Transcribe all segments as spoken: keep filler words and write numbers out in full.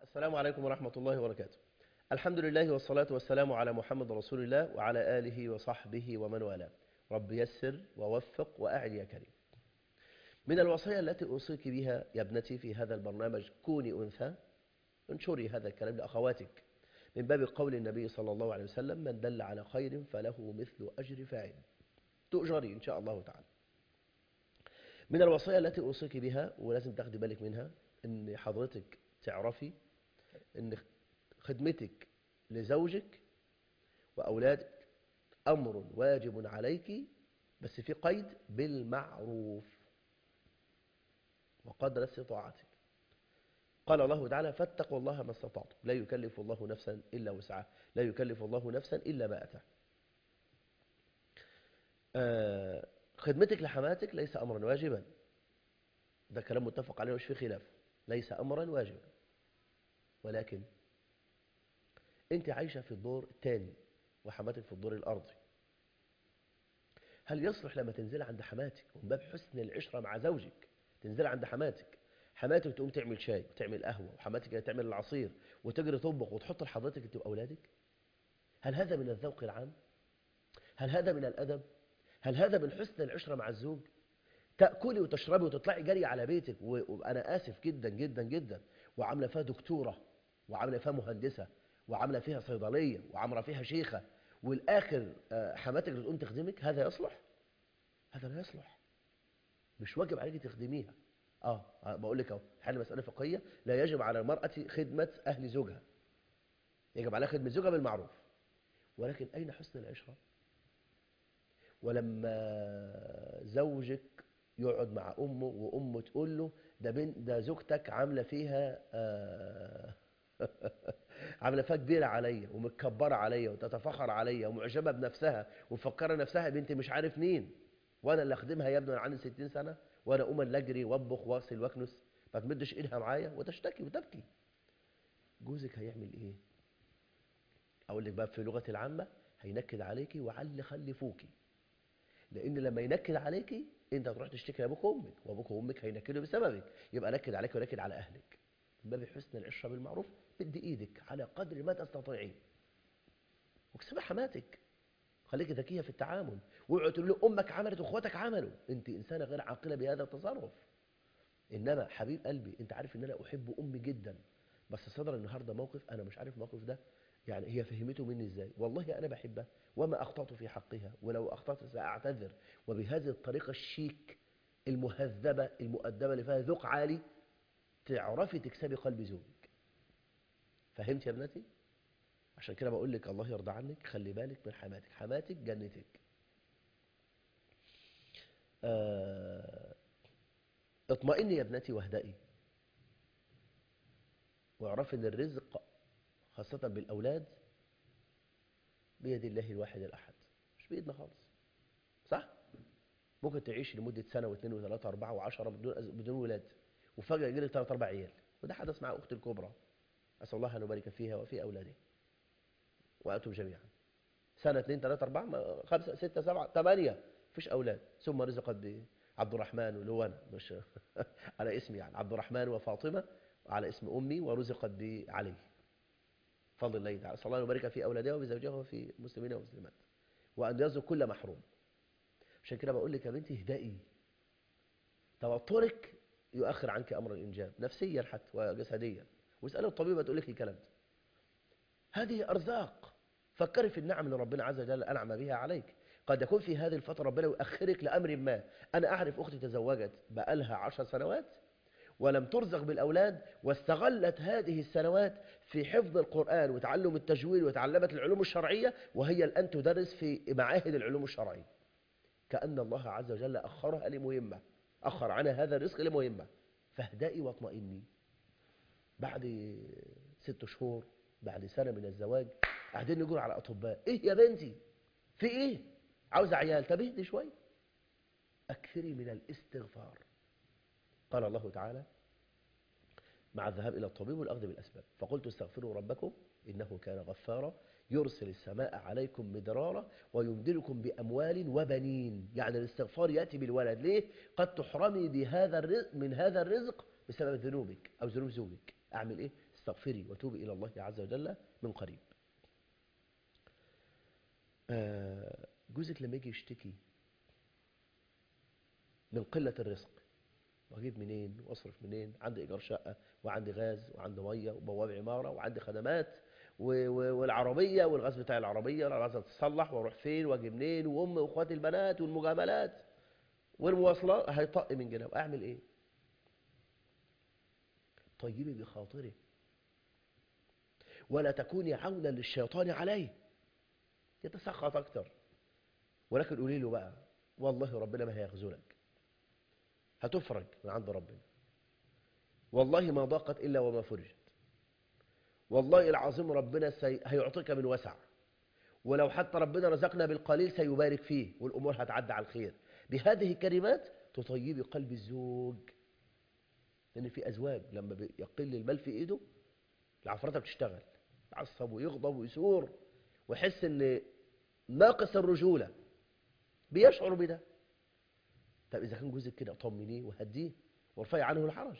السلام عليكم ورحمة الله وبركاته. الحمد لله والصلاة والسلام على محمد رسول الله وعلى آله وصحبه ومن والاه. رب يسر ووفق وأعن يا كريم. من الوصايا التي أوصيك بها يا ابنتي في هذا البرنامج كوني أنثى، انشري هذا الكلام لأخواتك من باب قول النبي صلى الله عليه وسلم: من دل على خير فله مثل أجر فاعل، تؤجري إن شاء الله تعالى. من الوصايا التي أوصيك بها ولازم تاخدي بالك منها إن حضرتك تعرفي إن خدمتك لزوجك وأولادك أمر واجب عليك، بس في قيد: بالمعروف وقدر استطاعتك. قال الله تعالى: فاتقوا الله ما استطعتم، لا يكلف الله نفسا إلا وسعها، لا يكلف الله نفسا إلا ما أتاها. آه خدمتك لحماتك ليس أمرا واجبا، ده كلام متفق عليه مش في خلاف، ليس أمرا واجبا، ولكن أنت عايشة في الدور الثاني وحماتك في الدور الأرضي. هل يصلح لما تنزل عند حماتك ومن باب حسن العشرة مع زوجك تنزل عند حماتك، حماتك تقوم تعمل شاي وتعمل قهوة وحماتك تعمل العصير وتجري تطبخ وتحط لحضرتك انت وأولادك؟ هل هذا من الذوق العام؟ هل هذا من الأدب؟ هل هذا من حسن العشرة مع الزوج؟ تأكلي وتشربي وتطلعي جري على بيتك وأنا آسف جدا جدا جدا وعاملة فيها دكتورة وعاملة فيها مهندسة وعاملة فيها صيدلية وعاملة فيها شيخة، والآخر حماتك اللي تقوم تخدمك؟ هذا يصلح؟ هذا لا يصلح، مش واجب عليك تخدميها. اه بقول لك اهو، حل مسألة فقهية: لا يجب على المرأة خدمة أهل زوجها، يجب عليها خدمة زوجها بالمعروف. ولكن أين حسن العشرة؟ ولما زوجك يقعد مع أمه وأمه تقول له: ده بنت ده زوجتك عاملة فيها آه عاملة فيها كبيرة عليا ومتكبرة عليا وتتفخر عليا ومعجبة بنفسها ومفكرة نفسها بنت مش عارف مين، وانا اللي اخدمها يا ابني وانا عندي ستين سنة، وانا اقوم اللي اجري واطبخ واغسل واكنس، ما تمدش ايدها معايا وتشتكي وتبكي. جوزك هيعمل ايه؟ اقول لك بقى في لغة العامة: هينكد عليكي وعلي خلفوكي، لان لما ينكد عليكي انت هتروح تشتكي لابوك وامك، وابوك وامك هينكدوا بسببك، يبقى نكد عليك ونكد على اهلك. من باب حسن العشره بالمعروف، بدي ايدك على قدر ما تستطيعين واكسبي حماتك، خليكي ذكيه في التعامل، واوعي تقول له امك عملت واخواتك عملوا، انت انسانه غير عاقله بهذا التصرف. انما حبيب قلبي، انت عارف ان انا احب امي جدا، بس صدر النهارده موقف انا مش عارف الموقف ده يعني هي فهمته مني ازاي. والله انا بحبها وما اخطات في حقها، ولو اخطات ساعتذر، وبهذه الطريقه الشيك المهذبه المؤدبه اللي فيها ذوق عالي تعرفي تكسبي قلب زوجك. فهمت يا ابنتي؟ عشان كده بقول لك الله يرضى عنك، خلي بالك من حماتك، حماتك جنتك. آه، اطمئني يا ابنتي واهدئي، واعرفي ان الرزق خاصة بالأولاد بيد الله الواحد الأحد، مش بإيدنا خالص. صح؟ ممكن تعيش لمدة سنة واثنين وثلاثة وأربعة وعشرة بدون بدون ولاد، وفجأة يجي لك ثلاث أربع عيال، وده حدث مع أختي الكبرى، أسأل الله أن يبارك فيها وفي أولادها وأنتم جميعا. سنة اثنين ثلاثة أربعة خمسة ستة سبعة ثمانية مفيش أولاد، ثم رزقت بعبد الرحمن ولوانا، مش على اسمي يعني، عبد الرحمن وفاطمة على اسم أمي، ورزقت بعلي، فضل الله تعالى. صلى الله أن يبارك في أولادها وبزوجها وفي المسلمين والمسلمات، وأن يرزق كل محروم. عشان كده بقول لك يا بنتي اهدئي، توترك يؤخر عنك أمر الإنجاب نفسيا حتى وجسديا، واسألي الطبيبة تقول لك الكلام ده. هذه أرزاق، فكري في النعم اللي ربنا عز وجل أنعم بها عليك. قد يكون في هذه الفترة ربنا يؤخرك لأمر ما. أنا أعرف أختي تزوجت بقالها عشر سنوات ولم ترزق بالأولاد، واستغلت هذه السنوات في حفظ القرآن وتعلم التجويد وتعلمت العلوم الشرعية، وهي الآن تدرس في معاهد العلوم الشرعية، كأن الله عز وجل أخرها لمهمة، أخر عنها هذا الرزق لمهمة. فاهدئي واطمئني. بعد ست شهور بعد سنة من الزواج قاعدين نقول على أطباء: إيه يا بنتي في إيه؟ عاوزة عيال؟ طب اهدي شوي، أكثري من الاستغفار. قال الله تعالى مع الذهاب إلى الطبيب والأخذ بالأسباب: فقلت استغفروا ربكم إنه كان غفارا يرسل السماء عليكم مدرارا ويمدلكم بأموال وبنين. يعني الاستغفار يأتي بالولد. ليه؟ قد تحرمي بهذا الرزق من هذا الرزق بسبب ذنوبك أو ذنوب زوجك. أعمل إيه؟ واستغفري وتوبي إلى الله عز وجل من قريب. آه، جوزك لما يجي يشتكي من قلة الرزق، واجيب منين واصرف منين، عندي ايجار شقه وعندي غاز وعندي ميه وبواب عماره وعندي خدمات و- و- والعربيه والغاز بتاع العربيه لو عايزه تتصلح، واروح فين واجي منين، وام واخواتي البنات والمجاملات والمواصلات، هيطق من جناب. اعمل ايه؟ طيبي بخاطره ولا تكوني عونا للشيطان عليه، يتسخط اكتر. ولكن قولي له بقى والله ربنا ما هيخذلك، هتفرج من عند ربنا، والله ما ضاقت الا وما فرجت، والله العظيم ربنا سي... هيعطيك من وسع، ولو حتى ربنا رزقنا بالقليل سيبارك فيه والأمور هتعدي على الخير. بهذه الكلمات تطيبي قلب الزوج، لأن في أزواج لما بيقل المال في إيده العفرطة بتشتغل، يعصب ويغضب ويثور ويحس إن ناقص الرجولة، بيشعر بده. طب إذا كان جوزك كده طمنيه وهديه وارفعي عنه الحرج.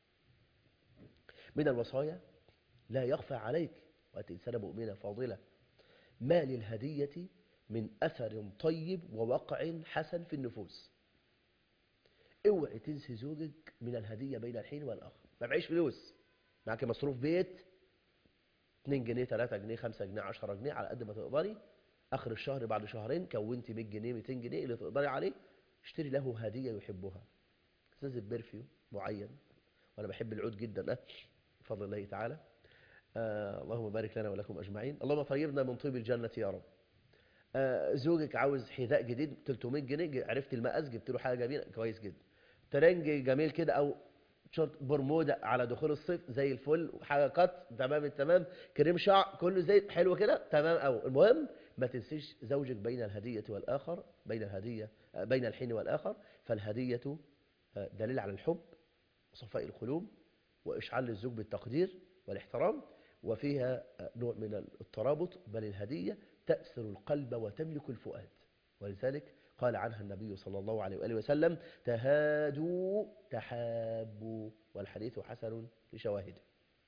من الوصايا لا يخفى عليك وأنت إنسانة مؤمنة فاضلة ما للهدية من أثر طيب ووقع حسن في النفوس. اوعي تنسي زوجك من الهدية بين الحين والآخر. ما معيش فلوس، معك مصروف بيت اتنين جنيه تلاتة جنيه خمسة جنيه عشرة جنيه على قد ما تقدري، آخر الشهر بعد شهرين كونتي مية جنيه ميتين جنيه اللي تقدري عليه، اشتري له هدية يحبها، ازازة برفيوم معين، وأنا بحب العود جدا أه بفضل الله تعالى. آه اللهم بارك لنا ولكم أجمعين، اللهم طيبنا من طيب الجنة يا رب. آه زوجك عاوز حذاء جديد تلتمية جنيه، عرفت المقاس جبت له حاجة جميلة كويس جدا، ترنج جميل كده أو شورت برمودا على دخول الصيف زي الفل، وحاجة قط تمام التمام، كريم شعر كله زي حلو كده تمام أوي. المهم ما تنسيش زوجك بين الهدية والآخر، بين الهدية آه بين الحين والآخر. فالهدية آه دليل على الحب وصفاء القلوب وإشعال الزوج بالتقدير والاحترام، وفيها نوع من الترابط، بل الهدية تأسر القلب وتملك الفؤاد. ولذلك قال عنها النبي صلى الله عليه وآله وسلم تهادوا تحابوا، والحديث حسن لشواهده.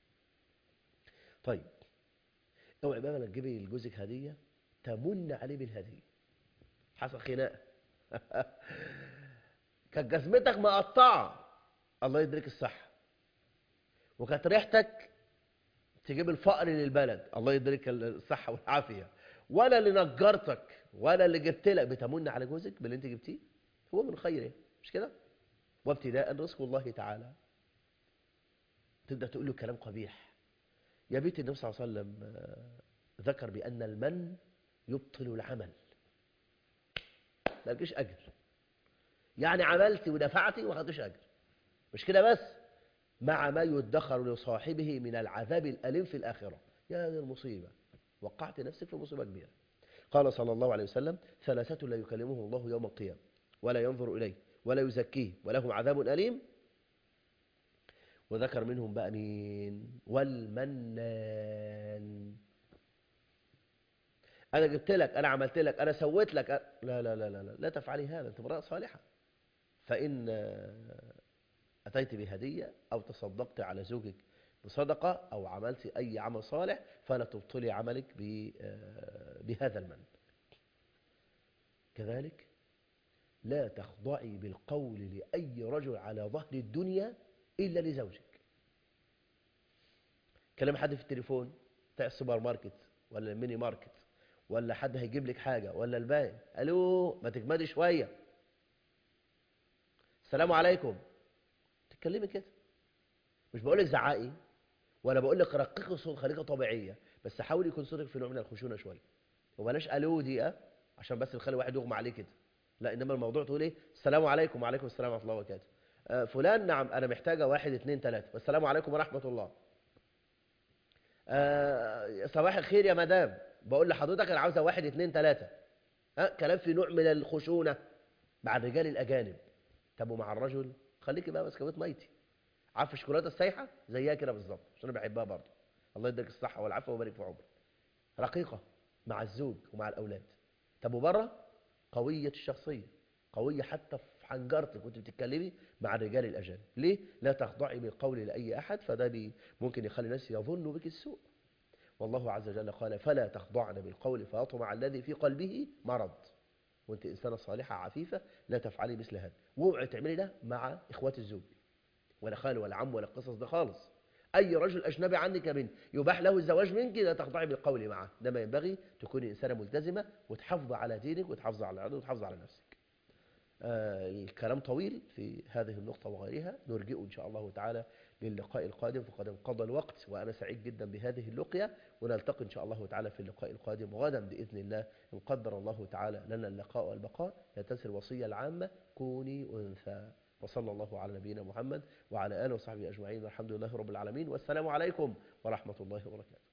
طيب اوعي بقى لما تجيبي لجوزك هدية تمن عليه بالهدية. حصل خناقة كانت جزمتك مقطعة الله يدرك الصحة، وكانت ريحتك تجيب الفقر للبلد الله يدرك الصحة والعافية، ولا اللي نجرتك ولا اللي جبت لك، بتمن على جوزك باللي انت جبتيه، هو من خيره مش كده؟ وابتداء رزق الله تعالى. تبدأ تقول له كلام قبيح. يا بيت النبي صلى الله عليه وسلم ذكر بأن المن يبطل العمل، ما لقيش أجر، يعني عملتي ودفعتي وما خدتش أجر. مش كده بس، مع ما يدخر لصاحبه من العذاب الأليم في الآخرة. يا هذه المصيبة، وقعت نفسك في مصيبة كبيرة. قال صلى الله عليه وسلم ثلاثة لا يكلمهم الله يوم القيامة ولا ينظر إليه ولا يزكيه ولهم عذاب أليم. وذكر منهم بقى مين؟ والمنان. أنا جبت لك، أنا عملت لك، أنا سويت لك، أنا... لا لا لا لا لا لا تفعلي هذا، أنت امرأة صالحة. فإن أتيت بهدية أو تصدقت على زوجك بصدقة أو عملت أي عمل صالح فلا تبطلي عملك بهذا المن. كذلك لا تخضعي بالقول لأي رجل على ظهر الدنيا إلا لزوجك. كلام حد في التليفون بتاع السوبر ماركت ولا الميني ماركت، ولا حد هيجيب لك حاجة، ولا الباقي ألو ما تجمدي شوية، السلام عليكم، تتكلمي كده. مش بقول لك زعقي ولا بقول لك رققي صوت، خليكي طبيعية، بس حاولي يكون صوتك في نوع من الخشونة شوية، وبلاش ألو دي أه عشان بس نخلي واحد يغمى عليه كده. لا، إنما الموضوع تقول إيه؟ السلام عليكم. وعليكم السلام ورحمة الله وبركاته. آه فلان نعم أنا محتاجة واحد اتنين تلاتة، والسلام عليكم ورحمة الله. آه صباح الخير يا مدام، بقول لحضرتك أنا عاوزة واحد اتنين تلاتة. ها كلام في نوع من الخشونة مع الرجال الأجانب. طب ومع الرجل خليكي بقى بسكويت ميتي، عارف الشوكولاته السايحه زيها كده بالظبط عشان انا بحبها برضه، الله يديك الصحه والعافيه ويبارك في عمرك. رقيقه مع الزوج ومع الاولاد. طب وبره قويه الشخصيه، قويه حتى في حنجرتك وانت بتتكلمي مع الرجال الأجانب. ليه؟ لا تخضعي بالقول لأي أحد، فده بي ممكن يخلي الناس يظنوا بك السوء. والله عز وجل قال فلا تخضعن بالقول فيطمع الذي في قلبه مرض، وانت إنسانة صالحة عفيفة لا تفعلي مثل هذا. واوعي تعملي ده مع إخوات الزوج، ولا خال ولا عم ولا القصص ده خالص. أي رجل أجنبي عنك يا بنت يباح له الزواج منك لا تخضعي بالقول معه، ده ما ينبغي. تكوني إنسانة ملتزمة وتحافظي على دينك وتحافظي على عرضك وتحافظي على نفسك. آه الكلام طويل في هذه النقطة وغيرها، نرجئه إن شاء الله تعالى للقاء القادم، فقد انقضى الوقت وأنا سعيد جدا بهذه اللقية، ونلتقي إن شاء الله تعالى في اللقاء القادم غدا بإذن الله إن قدر الله تعالى لنا اللقاء والبقاء. لا تنسى الوصية العامة: كوني أنثى. وصلى الله على نبينا محمد وعلى آله وصحبه أجمعين، والحمد لله رب العالمين، والسلام عليكم ورحمة الله وبركاته.